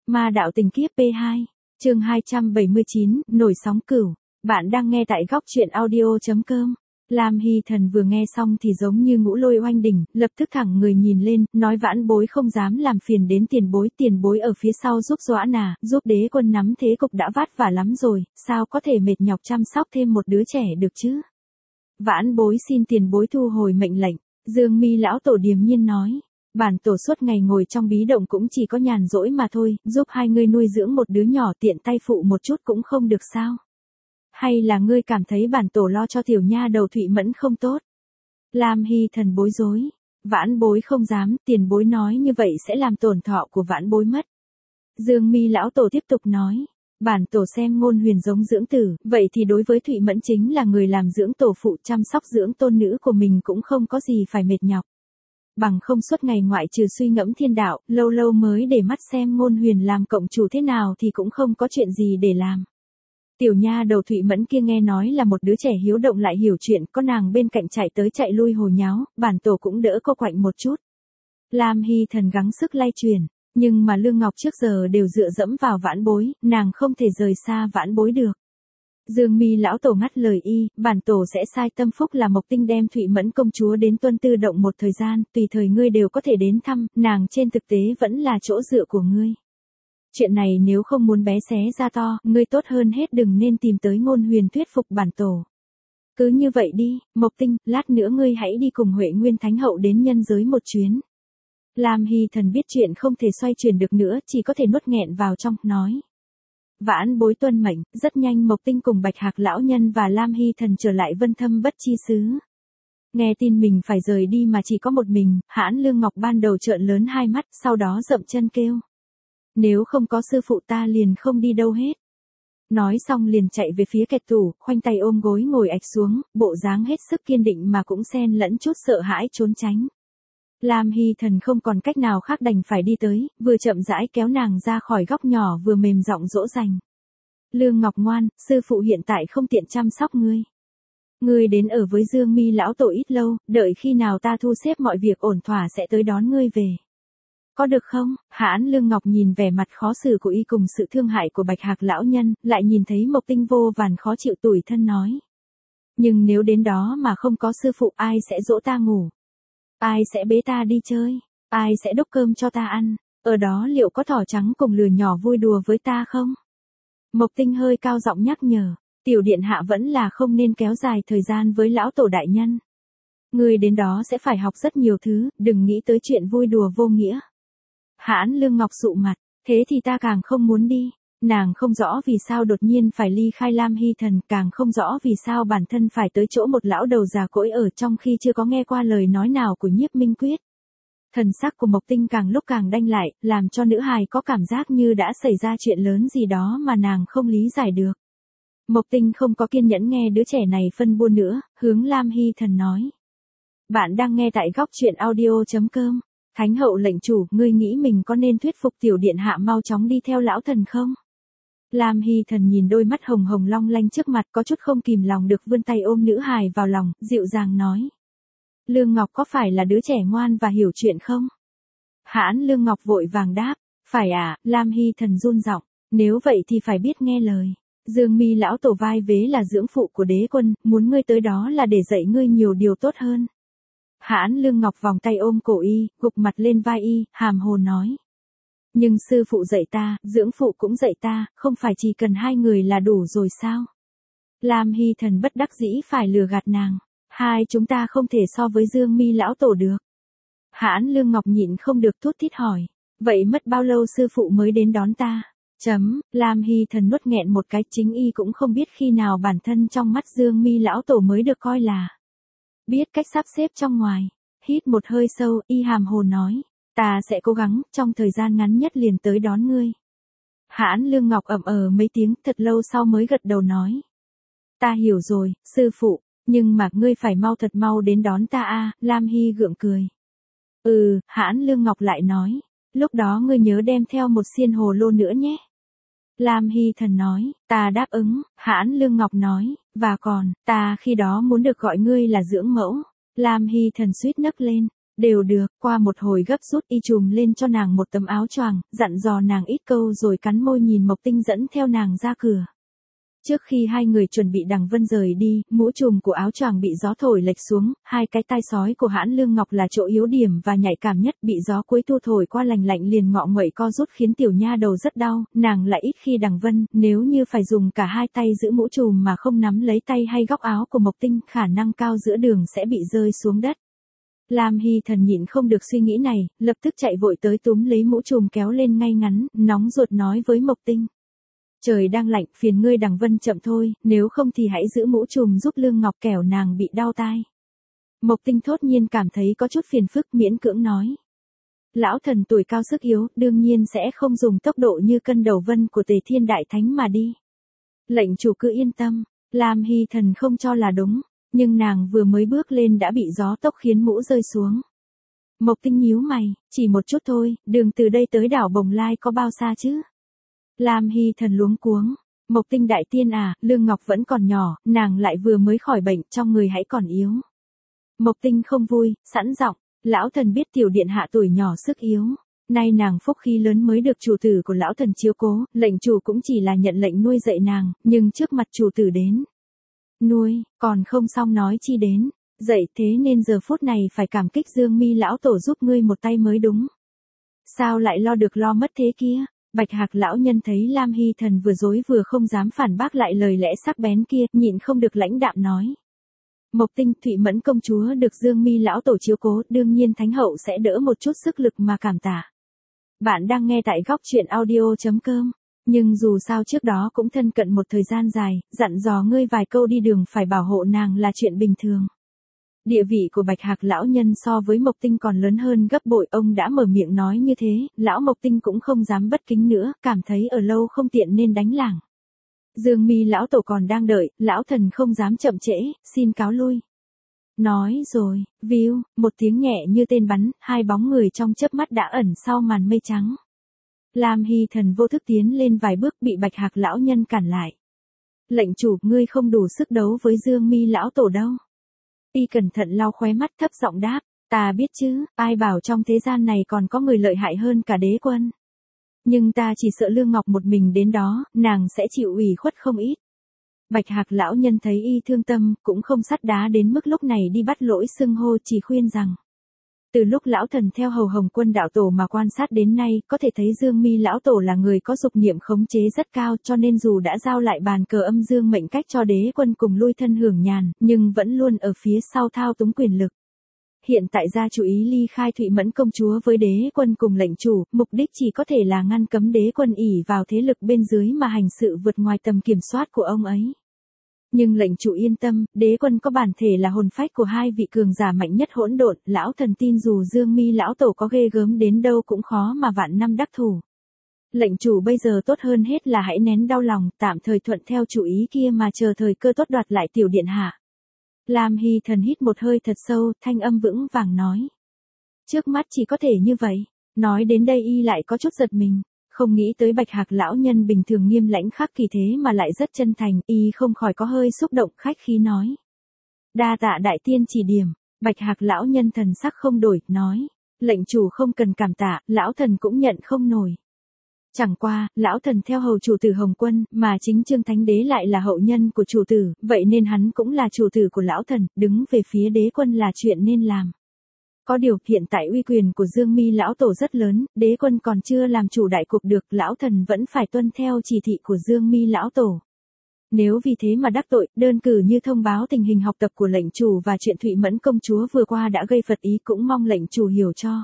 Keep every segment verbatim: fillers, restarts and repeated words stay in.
Ma đạo tình kiếp pê hai, chương hai trăm bảy mươi chín, nổi sóng cửu. Bạn đang nghe tại góc truyện audio.com. Lam Hy Thần vừa nghe xong thì giống như ngũ lôi oanh đỉnh, lập tức thẳng người nhìn lên, nói vãn bối không dám làm phiền đến tiền bối, tiền bối ở phía sau giúp dõa nà, giúp đế quân nắm thế cục đã vất vả lắm rồi, sao có thể mệt nhọc chăm sóc thêm một đứa trẻ được chứ? Vãn bối xin tiền bối thu hồi mệnh lệnh, Dương Mi lão tổ điềm nhiên nói. Bản tổ suốt ngày ngồi trong bí động cũng chỉ có nhàn rỗi mà thôi, giúp hai ngươi nuôi dưỡng một đứa nhỏ tiện tay phụ một chút cũng không được sao? Hay là ngươi cảm thấy bản tổ lo cho tiểu nha đầu Thụy Mẫn không tốt? Lam Hy Thần bối rối. Vãn bối không dám, tiền bối nói như vậy sẽ làm tổn thọ của vãn bối mất. Dương Mi lão tổ tiếp tục nói. Bản tổ xem Ngôn Huyền giống dưỡng tử, vậy thì đối với Thụy Mẫn chính là người làm dưỡng tổ phụ chăm sóc dưỡng tôn nữ của mình cũng không có gì phải mệt nhọc. Bằng không suốt ngày ngoại trừ suy ngẫm thiên đạo, lâu lâu mới để mắt xem Ngôn Huyền làm cộng chủ thế nào thì cũng không có chuyện gì để làm. Tiểu nha đầu Thụy Mẫn kia nghe nói là một đứa trẻ hiếu động lại hiểu chuyện, có nàng bên cạnh chạy tới chạy lui hồ nháo, bản tổ cũng đỡ cô quạnh một chút. Lam Hy Thần gắng sức lay truyền, nhưng mà Lương Ngọc trước giờ đều dựa dẫm vào vãn bối, nàng không thể rời xa vãn bối được. Dương Mi lão tổ ngắt lời y, bản tổ sẽ sai tâm phúc là Mộc Tinh đem Thụy Mẫn công chúa đến Tuân Tư động một thời gian, tùy thời ngươi đều có thể đến thăm, nàng trên thực tế vẫn là chỗ dựa của ngươi. Chuyện này nếu không muốn bé xé ra to, ngươi tốt hơn hết đừng nên tìm tới Ngôn Huyền thuyết phục bản tổ. Cứ như vậy đi, Mộc Tinh, lát nữa ngươi hãy đi cùng Huệ Nguyên Thánh Hậu đến nhân giới một chuyến. Lam Hy Thần biết chuyện không thể xoay chuyển được nữa, chỉ có thể nuốt nghẹn vào trong, nói. Vãn bối tuân mệnh, rất nhanh Mộc Tinh cùng Bạch Hạc lão nhân và Lam Hy Thần trở lại Vân Thâm Bất Chi xứ. Nghe tin mình phải rời đi mà chỉ có một mình, Hãn Lương Ngọc ban đầu trợn lớn hai mắt, sau đó dậm chân kêu. Nếu không có sư phụ ta liền không đi đâu hết. Nói xong liền chạy về phía kẹt tủ, khoanh tay ôm gối ngồi ạch xuống, bộ dáng hết sức kiên định mà cũng xen lẫn chút sợ hãi trốn tránh. Lam Hy Thần không còn cách nào khác đành phải đi tới, vừa chậm rãi kéo nàng ra khỏi góc nhỏ vừa mềm giọng dỗ dành. Lương Ngọc ngoan, sư phụ hiện tại không tiện chăm sóc ngươi. Ngươi đến ở với Dương Mi lão tổ ít lâu, đợi khi nào ta thu xếp mọi việc ổn thỏa sẽ tới đón ngươi về. Có được không? Hãn Lương Ngọc nhìn vẻ mặt khó xử của y cùng sự thương hại của Bạch Hạc lão nhân, lại nhìn thấy Mộc Tinh vô vàn khó chịu tủi thân nói. Nhưng nếu đến đó mà không có sư phụ ai sẽ dỗ ta ngủ? Ai sẽ bế ta đi chơi? Ai sẽ đúc cơm cho ta ăn? Ở đó liệu có thỏ trắng cùng lừa nhỏ vui đùa với ta không? Mộc Tinh hơi cao giọng nhắc nhở, tiểu điện hạ vẫn là không nên kéo dài thời gian với lão tổ đại nhân. Người đến đó sẽ phải học rất nhiều thứ, đừng nghĩ tới chuyện vui đùa vô nghĩa. Hãn Lương Ngọc sụ mặt, thế thì ta càng không muốn đi. Nàng không rõ vì sao đột nhiên phải ly khai Lam Hy Thần, càng không rõ vì sao bản thân phải tới chỗ một lão đầu già cỗi ở trong khi chưa có nghe qua lời nói nào của Nhiếp Minh Quyết. Thần sắc của Mộc Tinh càng lúc càng đanh lại, làm cho nữ hài có cảm giác như đã xảy ra chuyện lớn gì đó mà nàng không lý giải được. Mộc Tinh không có kiên nhẫn nghe đứa trẻ này phân bua nữa, hướng Lam Hy Thần nói. Bạn đang nghe tại góc truyện audio.com. Thánh hậu lệnh chủ, ngươi nghĩ mình có nên thuyết phục tiểu điện hạ mau chóng đi theo lão thần không? Lam Hy Thần nhìn đôi mắt hồng hồng long lanh trước mặt có chút không kìm lòng được vươn tay ôm nữ hài vào lòng, dịu dàng nói. Lương Ngọc có phải là đứa trẻ ngoan và hiểu chuyện không? Hãn Lương Ngọc vội vàng đáp, phải à, Lam Hy Thần run giọng, nếu vậy thì phải biết nghe lời. Dương Mi lão tổ vai vế là dưỡng phụ của đế quân, muốn ngươi tới đó là để dạy ngươi nhiều điều tốt hơn. Hãn Lương Ngọc vòng tay ôm cổ y, gục mặt lên vai y, hàm hồ nói. Nhưng sư phụ dạy ta, dưỡng phụ cũng dạy ta, không phải chỉ cần hai người là đủ rồi sao? Lam Hy Thần bất đắc dĩ phải lừa gạt nàng. Hai chúng ta không thể so với Dương Mi lão tổ được. Hãn Lương Ngọc nhịn không được thút thít hỏi. Vậy mất bao lâu sư phụ mới đến đón ta? Chấm, Lam Hy Thần nuốt nghẹn một cái, chính y cũng không biết khi nào bản thân trong mắt Dương Mi lão tổ mới được coi là biết cách sắp xếp trong ngoài. Hít một hơi sâu, y hàm hồ nói. Ta sẽ cố gắng, trong thời gian ngắn nhất liền tới đón ngươi. Hãn Lương Ngọc ậm ờ mấy tiếng, thật lâu sau mới gật đầu nói. Ta hiểu rồi, sư phụ, nhưng mà ngươi phải mau thật mau đến đón ta a. Lam Hy gượng cười. Ừ, Hãn Lương Ngọc lại nói. Lúc đó ngươi nhớ đem theo một xiên hồ lô nữa nhé. Lam Hy Thần nói, ta đáp ứng. Hãn Lương Ngọc nói, và còn, ta khi đó muốn được gọi ngươi là dưỡng mẫu. Lam Hy Thần suýt nấc lên. Đều được, qua một hồi gấp rút y chùm lên cho nàng một tấm áo choàng, dặn dò nàng ít câu rồi cắn môi nhìn Mộc Tinh dẫn theo nàng ra cửa. Trước khi hai người chuẩn bị Đằng Vân rời đi, mũ trùm của áo choàng bị gió thổi lệch xuống, hai cái tai sói của Hãn Lương Ngọc là chỗ yếu điểm và nhạy cảm nhất, bị gió cuối thu thổi qua lành lạnh liền ngọ nguậy co rút khiến tiểu nha đầu rất đau, nàng lại ít khi Đằng Vân, nếu như phải dùng cả hai tay giữ mũ trùm mà không nắm lấy tay hay góc áo của Mộc Tinh, khả năng cao giữa đường sẽ bị rơi xuống đất. Lam Hy Thần nhịn không được suy nghĩ này, lập tức chạy vội tới túm lấy mũ trùm kéo lên ngay ngắn, nóng ruột nói với Mộc Tinh. Trời đang lạnh, phiền ngươi Đằng Vân chậm thôi, nếu không thì hãy giữ mũ trùm giúp Lương Ngọc kẻo nàng bị đau tai. Mộc Tinh thốt nhiên cảm thấy có chút phiền phức, miễn cưỡng nói. Lão thần tuổi cao sức yếu, đương nhiên sẽ không dùng tốc độ như cân đầu vân của Tề Thiên Đại Thánh mà đi. Lệnh chủ cứ yên tâm, Lam Hy Thần không cho là đúng, nhưng nàng vừa mới bước lên đã bị gió tốc khiến mũ rơi xuống. Mộc Tinh nhíu mày, chỉ một chút thôi, đường từ đây tới đảo Bồng Lai có bao xa chứ? Lam Hy Thần luống cuống, Mộc Tinh đại tiên à, Lương Ngọc vẫn còn nhỏ, nàng lại vừa mới khỏi bệnh, trong người hãy còn yếu. Mộc Tinh không vui, sẵn giọng, lão thần biết tiểu điện hạ tuổi nhỏ sức yếu, nay nàng phúc khí lớn mới được chủ tử của lão thần chiếu cố, lệnh chủ cũng chỉ là nhận lệnh nuôi dạy nàng, nhưng trước mặt chủ tử đến. Nuôi, còn không xong nói chi đến, dạy thế nên giờ phút này phải cảm kích Dương Mi lão tổ giúp ngươi một tay mới đúng. Sao lại lo được lo mất thế kia? Bạch Hạc lão nhân thấy Lam Hy Thần vừa dối vừa không dám phản bác lại lời lẽ sắc bén kia, nhịn không được lãnh đạm nói. Mộc Tinh, Thụy Mẫn công chúa được Dương Mi lão tổ chiếu cố, đương nhiên thánh hậu sẽ đỡ một chút sức lực mà cảm tạ. Bạn đang nghe tại góc truyện audio chấm com, nhưng dù sao trước đó cũng thân cận một thời gian dài, dặn dò ngươi vài câu đi đường phải bảo hộ nàng là chuyện bình thường. Địa vị của Bạch Hạc lão nhân so với Mộc Tinh còn lớn hơn gấp bội, ông đã mở miệng nói như thế, lão Mộc Tinh cũng không dám bất kính nữa, cảm thấy ở lâu không tiện nên đánh lảng. Dương Mi lão tổ còn đang đợi, lão thần không dám chậm trễ, xin cáo lui. Nói rồi, víu, một tiếng nhẹ như tên bắn, hai bóng người trong chớp mắt đã ẩn sau màn mây trắng. Lam Hy Thần vô thức tiến lên vài bước bị Bạch Hạc lão nhân cản lại. Lệnh chủ, ngươi không đủ sức đấu với Dương Mi lão tổ đâu. Y cẩn thận lau khóe mắt thấp giọng đáp, ta biết chứ, ai bảo trong thế gian này còn có người lợi hại hơn cả đế quân. Nhưng ta chỉ sợ Lương Ngọc một mình đến đó, nàng sẽ chịu ủy khuất không ít. Bạch Hạc lão nhân thấy y thương tâm, cũng không sắt đá đến mức lúc này đi bắt lỗi xưng hô, chỉ khuyên rằng. Từ lúc lão thần theo hầu Hồng Quân đạo tổ mà quan sát đến nay, có thể thấy Dương Mi lão tổ là người có dục niệm khống chế rất cao, cho nên dù đã giao lại bàn cờ âm dương mệnh cách cho đế quân cùng lui thân hưởng nhàn, nhưng vẫn luôn ở phía sau thao túng quyền lực. Hiện tại gia chủ ý ly khai Thụy Mẫn công chúa với đế quân cùng lệnh chủ, mục đích chỉ có thể là ngăn cấm đế quân ỷ vào thế lực bên dưới mà hành sự vượt ngoài tầm kiểm soát của ông ấy. Nhưng lệnh chủ yên tâm, đế quân có bản thể là hồn phách của hai vị cường giả mạnh nhất hỗn độn, lão thần tin dù Dương Mi lão tổ có ghê gớm đến đâu cũng khó mà vạn năm đắc thủ. Lệnh chủ bây giờ tốt hơn hết là hãy nén đau lòng, tạm thời thuận theo chủ ý kia mà chờ thời cơ tốt đoạt lại tiểu điện hạ. Lam Hy Thần hít một hơi thật sâu, thanh âm vững vàng nói. Trước mắt chỉ có thể như vậy. Nói đến đây y lại có chút giật mình. Không nghĩ tới Bạch Hạc lão nhân bình thường nghiêm lãnh khắc kỳ thế mà lại rất chân thành, y không khỏi có hơi xúc động khách khí nói. Đa tạ đại tiên chỉ điểm, Bạch Hạc lão nhân thần sắc không đổi, nói. Lệnh chủ không cần cảm tạ, lão thần cũng nhận không nổi. Chẳng qua, lão thần theo hầu chủ tử Hồng Quân, mà chính Trương Thánh Đế lại là hậu nhân của chủ tử, vậy nên hắn cũng là chủ tử của lão thần, đứng về phía đế quân là chuyện nên làm. Có điều, hiện tại uy quyền của Dương Mi lão tổ rất lớn, đế quân còn chưa làm chủ đại cục được, lão thần vẫn phải tuân theo chỉ thị của Dương Mi lão tổ. Nếu vì thế mà đắc tội, đơn cử như thông báo tình hình học tập của lệnh chủ và chuyện Thụy Mẫn công chúa vừa qua đã gây phật ý, cũng mong lệnh chủ hiểu cho.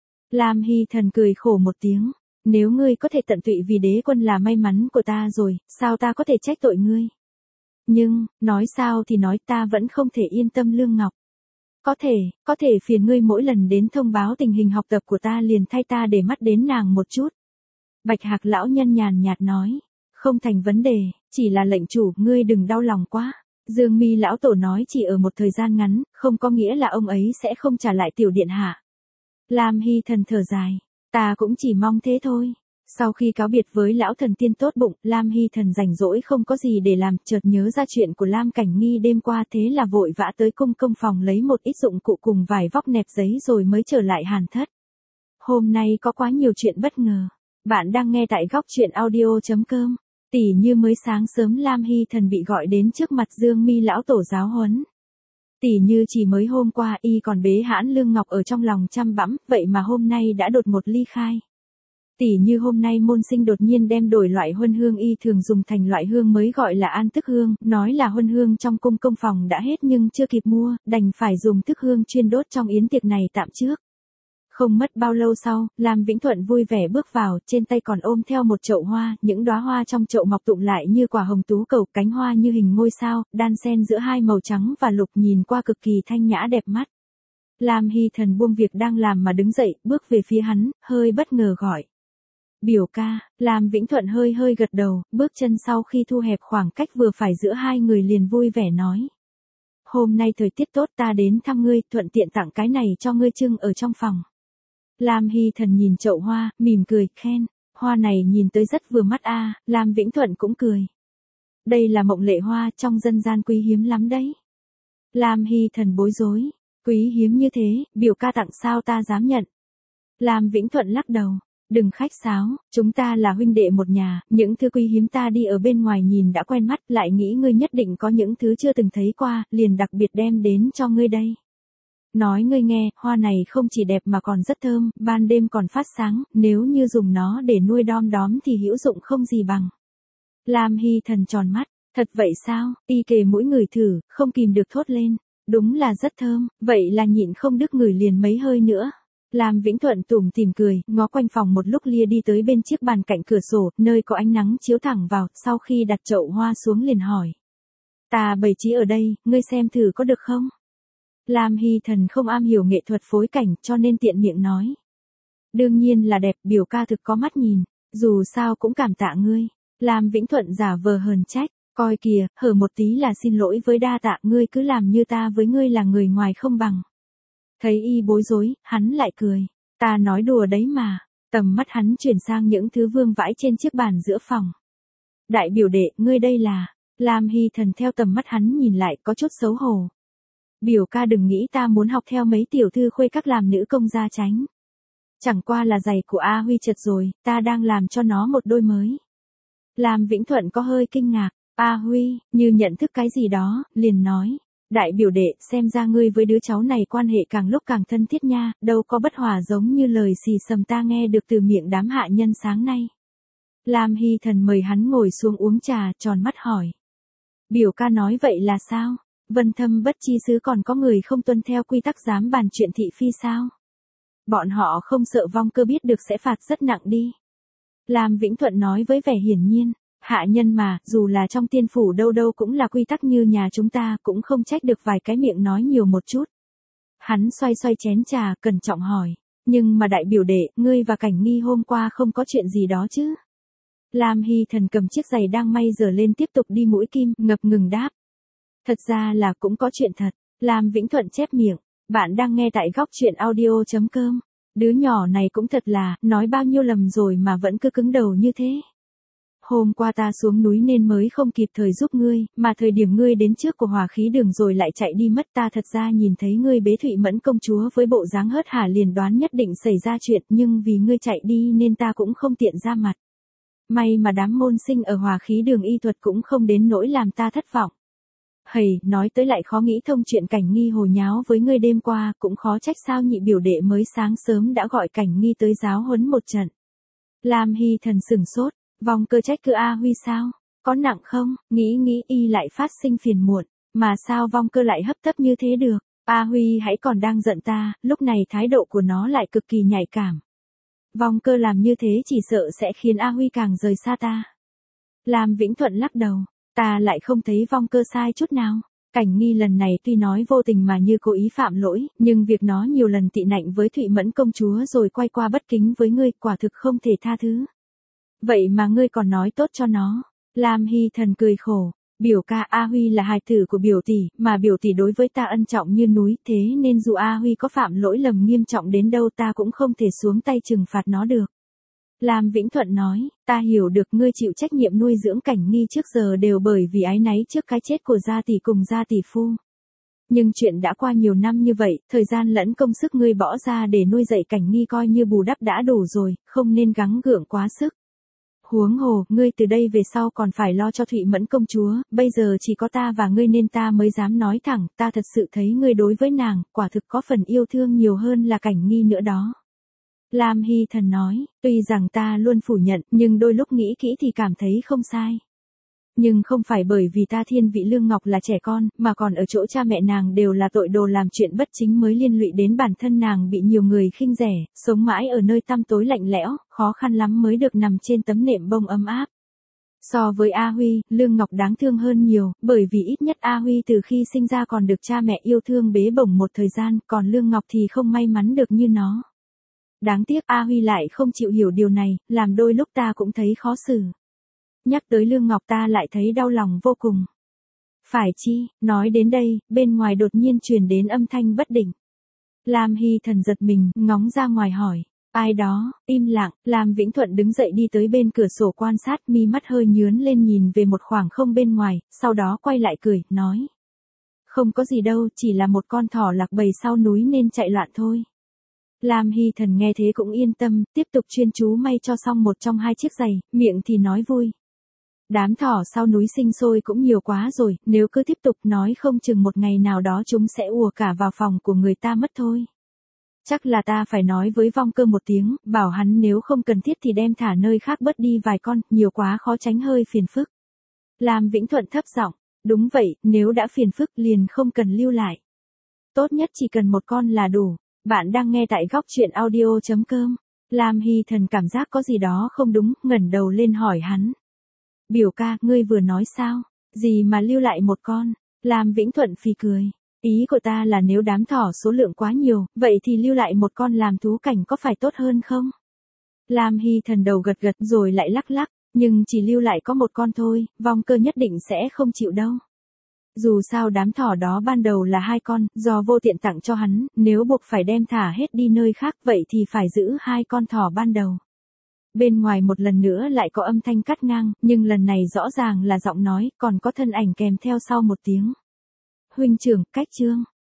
Lam Hy Thần cười khổ một tiếng. Nếu ngươi có thể tận tụy vì đế quân là may mắn của ta rồi, sao ta có thể trách tội ngươi? Nhưng, nói sao thì nói, ta vẫn không thể yên tâm Lương Ngọc. Có thể, có thể phiền ngươi mỗi lần đến thông báo tình hình học tập của ta liền thay ta để mắt đến nàng một chút. Bạch Hạc lão nhân nhàn nhạt nói, không thành vấn đề, chỉ là lệnh chủ, ngươi đừng đau lòng quá. Dương Mi lão tổ nói chỉ ở một thời gian ngắn, không có nghĩa là ông ấy sẽ không trả lại tiểu điện hạ. Lam Hy Thần thở dài. Ta cũng chỉ mong thế thôi. Sau khi cáo biệt với lão thần tiên tốt bụng, Lam Hy Thần rảnh rỗi không có gì để làm, chợt nhớ ra chuyện của Lam Cảnh Nghi đêm qua, thế là vội vã tới cung công phòng lấy một ít dụng cụ cùng vài vóc nẹp giấy rồi mới trở lại Hàn Thất. Hôm nay có quá nhiều chuyện bất ngờ. Bạn đang nghe tại góc truyện audio.com. Tỉ như mới sáng sớm Lam Hy Thần bị gọi đến trước mặt Dương Mi lão tổ giáo huấn. Tỉ như chỉ mới hôm qua y còn bế hãn Lương Ngọc ở trong lòng chăm bẵm, vậy mà hôm nay đã đột một ly khai. Tỉ như hôm nay môn sinh đột nhiên đem đổi loại huân hương y thường dùng thành loại hương mới gọi là an tức hương, nói là huân hương trong cung công phòng đã hết nhưng chưa kịp mua, đành phải dùng thức hương chuyên đốt trong yến tiệc này tạm trước. Không mất bao lâu sau, Lam Vĩnh Thuận vui vẻ bước vào, trên tay còn ôm theo một chậu hoa, những đóa hoa trong chậu mọc tụm lại như quả hồng tú cầu, cánh hoa như hình ngôi sao, đan xen giữa hai màu trắng và lục, nhìn qua cực kỳ thanh nhã đẹp mắt. Lam Hy Thần buông việc đang làm mà đứng dậy, bước về phía hắn, hơi bất ngờ gọi. Biểu ca. Lam Vĩnh Thuận hơi hơi gật đầu, bước chân sau khi thu hẹp khoảng cách vừa phải giữa hai người liền vui vẻ nói. Hôm nay thời tiết tốt, ta đến thăm ngươi, thuận tiện tặng cái này cho ngươi trưng ở trong phòng. Lam Hy Thần nhìn chậu hoa, mỉm cười, khen, hoa này nhìn tới rất vừa mắt a. Lam Vĩnh Thuận cũng cười. Đây là mộng lệ hoa, trong dân gian quý hiếm lắm đấy. Lam Hy Thần bối rối, quý hiếm như thế, biểu ca tặng sao ta dám nhận. Lam Vĩnh Thuận lắc đầu, đừng khách sáo, chúng ta là huynh đệ một nhà, những thứ quý hiếm ta đi ở bên ngoài nhìn đã quen mắt, lại nghĩ ngươi nhất định có những thứ chưa từng thấy qua, liền đặc biệt đem đến cho ngươi đây. Nói ngươi nghe, hoa này không chỉ đẹp mà còn rất thơm, ban đêm còn phát sáng, nếu như dùng nó để nuôi đom đóm thì hữu dụng không gì bằng. Lam Hy Thần tròn mắt, thật vậy sao? Y kề mũi người thử, không kìm được thốt lên, đúng là rất thơm, vậy là nhịn không đứt ngửi liền mấy hơi nữa. Lam Vĩnh Thuận tủm tỉm cười, ngó quanh phòng một lúc lia đi tới bên chiếc bàn cạnh cửa sổ, nơi có ánh nắng chiếu thẳng vào, sau khi đặt chậu hoa xuống liền hỏi. Ta bày trí ở đây, ngươi xem thử có được không? Lam Hy Thần không am hiểu nghệ thuật phối cảnh cho nên tiện miệng nói. Đương nhiên là đẹp, biểu ca thực có mắt nhìn, dù sao cũng cảm tạ ngươi. Lam Vĩnh Thuận giả vờ hờn trách, coi kìa, hở một tí là xin lỗi với đa tạ, ngươi cứ làm như ta với ngươi là người ngoài không bằng. Thấy y bối rối, hắn lại cười, ta nói đùa đấy mà. Tầm mắt hắn chuyển sang những thứ vương vãi trên chiếc bàn giữa phòng. Đại biểu đệ, ngươi đây là. Lam Hy Thần theo tầm mắt hắn nhìn lại có chút xấu hổ. Biểu ca đừng nghĩ ta muốn học theo mấy tiểu thư khuê các làm nữ công gia chánh. Chẳng qua là giày của A Huy chật rồi, ta đang làm cho nó một đôi mới. Lam Vĩnh Thuận có hơi kinh ngạc, A Huy, như nhận thức cái gì đó, liền nói. Đại biểu đệ, xem ra ngươi với đứa cháu này quan hệ càng lúc càng thân thiết nha, đâu có bất hòa giống như lời xì xầm ta nghe được từ miệng đám hạ nhân sáng nay. Lam Hy Thần mời hắn ngồi xuống uống trà, tròn mắt hỏi. Biểu ca nói vậy là sao? Vân Thâm Bất Chi Xứ còn có người không tuân theo quy tắc dám bàn chuyện thị phi sao? Bọn họ không sợ vong cơ biết được sẽ phạt rất nặng đi. Lam Vĩnh Thuận nói với vẻ hiển nhiên. Hạ nhân mà, dù là trong tiên phủ đâu đâu cũng là quy tắc như nhà chúng ta, cũng không trách được vài cái miệng nói nhiều một chút. Hắn xoay xoay chén trà, cẩn trọng hỏi. Nhưng mà đại biểu đệ, ngươi và Cảnh Nghi hôm qua không có chuyện gì đó chứ? Lam Hy Thần cầm chiếc giày đang may giờ lên tiếp tục đi mũi kim, ngập ngừng đáp. Thật ra là cũng có chuyện thật. Lam Vĩnh Thuận chép miệng. Bạn đang nghe tại góc truyện audio.com. Đứa nhỏ này cũng thật là, nói bao nhiêu lầm rồi mà vẫn cứ cứng đầu như thế. Hôm qua ta xuống núi nên mới không kịp thời giúp ngươi, mà thời điểm ngươi đến trước của Hòa Khí Đường rồi lại chạy đi mất, ta thật ra nhìn thấy ngươi bế Thụy Mẫn công chúa với bộ dáng hớt hả liền đoán nhất định xảy ra chuyện, nhưng vì ngươi chạy đi nên ta cũng không tiện ra mặt. May mà đám môn sinh ở Hòa Khí Đường y thuật cũng không đến nỗi làm ta thất vọng. Hầy, nói tới lại khó nghĩ thông chuyện Cảnh Nghi hồ nháo với ngươi đêm qua, cũng khó trách sao nhị biểu đệ mới sáng sớm đã gọi Cảnh Nghi tới giáo huấn một trận. Lam Hy Thần sửng sốt. Vong cơ trách cứ A Huy sao? Có nặng không? Nghĩ nghĩ y lại phát sinh phiền muộn. Mà sao vong cơ lại hấp tấp như thế được? A Huy hãy còn đang giận ta, lúc này thái độ của nó lại cực kỳ nhạy cảm. Vong cơ làm như thế chỉ sợ sẽ khiến A Huy càng rời xa ta. Lam Vĩnh Thuận lắc đầu. Ta lại không thấy vong cơ sai chút nào. Cảnh Nghi lần này tuy nói vô tình mà như cố ý phạm lỗi, nhưng việc nó nhiều lần tị nạnh với Thụy Mẫn công chúa rồi quay qua bất kính với ngươi, quả thực không thể tha thứ. Vậy mà ngươi còn nói tốt cho nó. Lam Hy Thần cười khổ. Biểu ca, A Huy là hài tử của biểu tỷ, mà biểu tỷ đối với ta ân trọng như núi, thế nên dù A Huy có phạm lỗi lầm nghiêm trọng đến đâu ta cũng không thể xuống tay trừng phạt nó được. Lam Vĩnh Thuận nói, ta hiểu được ngươi chịu trách nhiệm nuôi dưỡng Cảnh Nghi trước giờ đều bởi vì áy náy trước cái chết của gia tỷ cùng gia tỷ phu. Nhưng chuyện đã qua nhiều năm như vậy, thời gian lẫn công sức ngươi bỏ ra để nuôi dạy Cảnh Nghi coi như bù đắp đã đủ rồi, không nên gắng gượng quá sức. Huống hồ, ngươi từ đây về sau còn phải lo cho Thụy Mẫn công chúa, bây giờ chỉ có ta và ngươi nên ta mới dám nói thẳng, ta thật sự thấy ngươi đối với nàng, quả thực có phần yêu thương nhiều hơn là Cảnh Nghi nữa đó. Lam Hy Thần nói, tuy rằng ta luôn phủ nhận, nhưng đôi lúc nghĩ kỹ thì cảm thấy không sai. Nhưng không phải bởi vì ta thiên vị Lương Ngọc là trẻ con, mà còn ở chỗ cha mẹ nàng đều là tội đồ làm chuyện bất chính mới liên lụy đến bản thân nàng bị nhiều người khinh rẻ, sống mãi ở nơi tăm tối lạnh lẽo, khó khăn lắm mới được nằm trên tấm nệm bông ấm áp. So với A Huy, Lương Ngọc đáng thương hơn nhiều, bởi vì ít nhất A Huy từ khi sinh ra còn được cha mẹ yêu thương bế bổng một thời gian, còn Lương Ngọc thì không may mắn được như nó. Đáng tiếc A Huy lại không chịu hiểu điều này, làm đôi lúc ta cũng thấy khó xử. Nhắc tới Lương Ngọc ta lại thấy đau lòng vô cùng. Phải chi, nói đến đây, bên ngoài đột nhiên truyền đến âm thanh bất định. Lam Hy Thần giật mình, ngóng ra ngoài hỏi. Ai đó, im lặng, Lam Vĩnh Thuận đứng dậy đi tới bên cửa sổ quan sát, mi mắt hơi nhướn lên nhìn về một khoảng không bên ngoài, sau đó quay lại cười, nói. Không có gì đâu, chỉ là một con thỏ lạc bầy sau núi nên chạy loạn thôi. Lam Hy Thần nghe thế cũng yên tâm, tiếp tục chuyên chú may cho xong một trong hai chiếc giày, miệng thì nói vui. Đám thỏ sau núi sinh sôi cũng nhiều quá rồi, nếu cứ tiếp tục nói không chừng một ngày nào đó chúng sẽ ùa cả vào phòng của người ta mất thôi. Chắc là ta phải nói với Vong Cơ một tiếng, bảo hắn nếu không cần thiết thì đem thả nơi khác bớt đi vài con, nhiều quá khó tránh hơi phiền phức. Lam Vĩnh Thuận thấp giọng, đúng vậy, nếu đã phiền phức liền không cần lưu lại. Tốt nhất chỉ cần một con là đủ. Bạn đang nghe tại góc truyện audio chấm com. Lam Hy Thần cảm giác có gì đó không đúng, ngẩng đầu lên hỏi hắn. Biểu ca, ngươi vừa nói sao? Gì mà lưu lại một con? Lam Vĩnh Thuận phì cười. Ý của ta là nếu đám thỏ số lượng quá nhiều, vậy thì lưu lại một con làm thú cảnh có phải tốt hơn không? Lam Hy Thần đầu gật gật rồi lại lắc lắc, nhưng chỉ lưu lại có một con thôi, Vong Cơ nhất định sẽ không chịu đâu. Dù sao đám thỏ đó ban đầu là hai con, do vô tiện tặng cho hắn, nếu buộc phải đem thả hết đi nơi khác vậy thì phải giữ hai con thỏ ban đầu. Bên ngoài một lần nữa lại có âm thanh cắt ngang, nhưng lần này rõ ràng là giọng nói, còn có thân ảnh kèm theo sau một tiếng. Huynh trưởng, cách chương.